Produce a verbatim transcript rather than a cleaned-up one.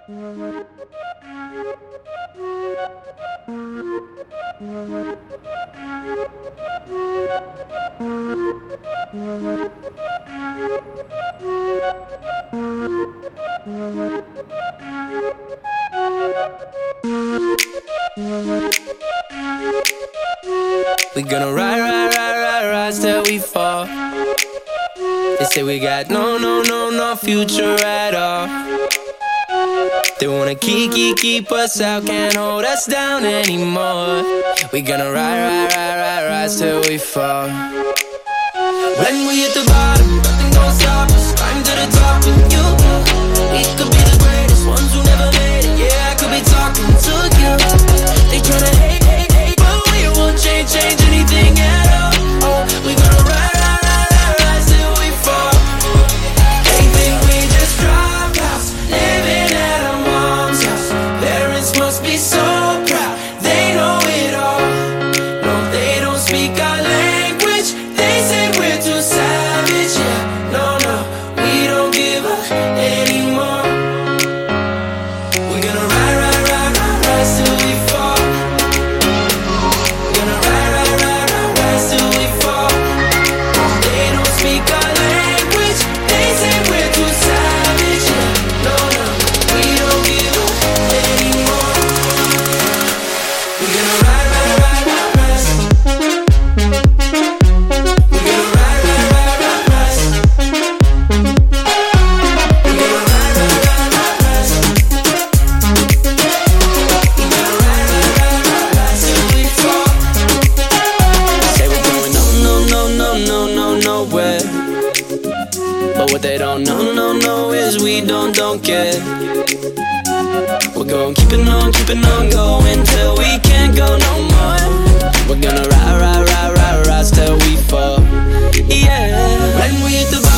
We gonna ride, ride, ride, ride, rise till we fall. They say we got no, no, no, no future at all. They wanna keep, keep, keep us out, can't hold us down anymore. We gonna ride, ride, ride, ride, rise till we fall. When we hit the bottom, nothing gon' stop us. Climb to the top with you. We could be the greatest ones who never made it. Yeah, I could be talking to you. They tryna hate, hate, hate, but we won't change, change anything at all. Oh, we gonna ride, ride, ride, ride, rise till we fall. They think we just dropped out, living at our mom's house. Parents must be so proud, they know it all. No, they don't speak our language. They say we're too savage. Yeah, no, no, we don't give up anymore. We're gonna ride, ride, ride, ride, rise till we fall. We're gonna ride, ride, ride, ride, rise till we fall. They don't speak our language. They say we're too savage. Yeah, no, no, we don't give up anymore. We're gonna ride, ride, ride, ride, rise. We're gonna ride, ride, ride, ride, rise. We're gonna ride, ride, ride, ride, rise. We're gonna ride, ride, ride, ride, rise till we fall. Say we're going no, no, no, no, no, no, nowhere. But what they don't know, no, no, is we don't, don't care. We're going keeping on, keeping on going till we can't go no more. We're gonna ride, ride, ride, ride, rise till we fall. Yeah. When we hit the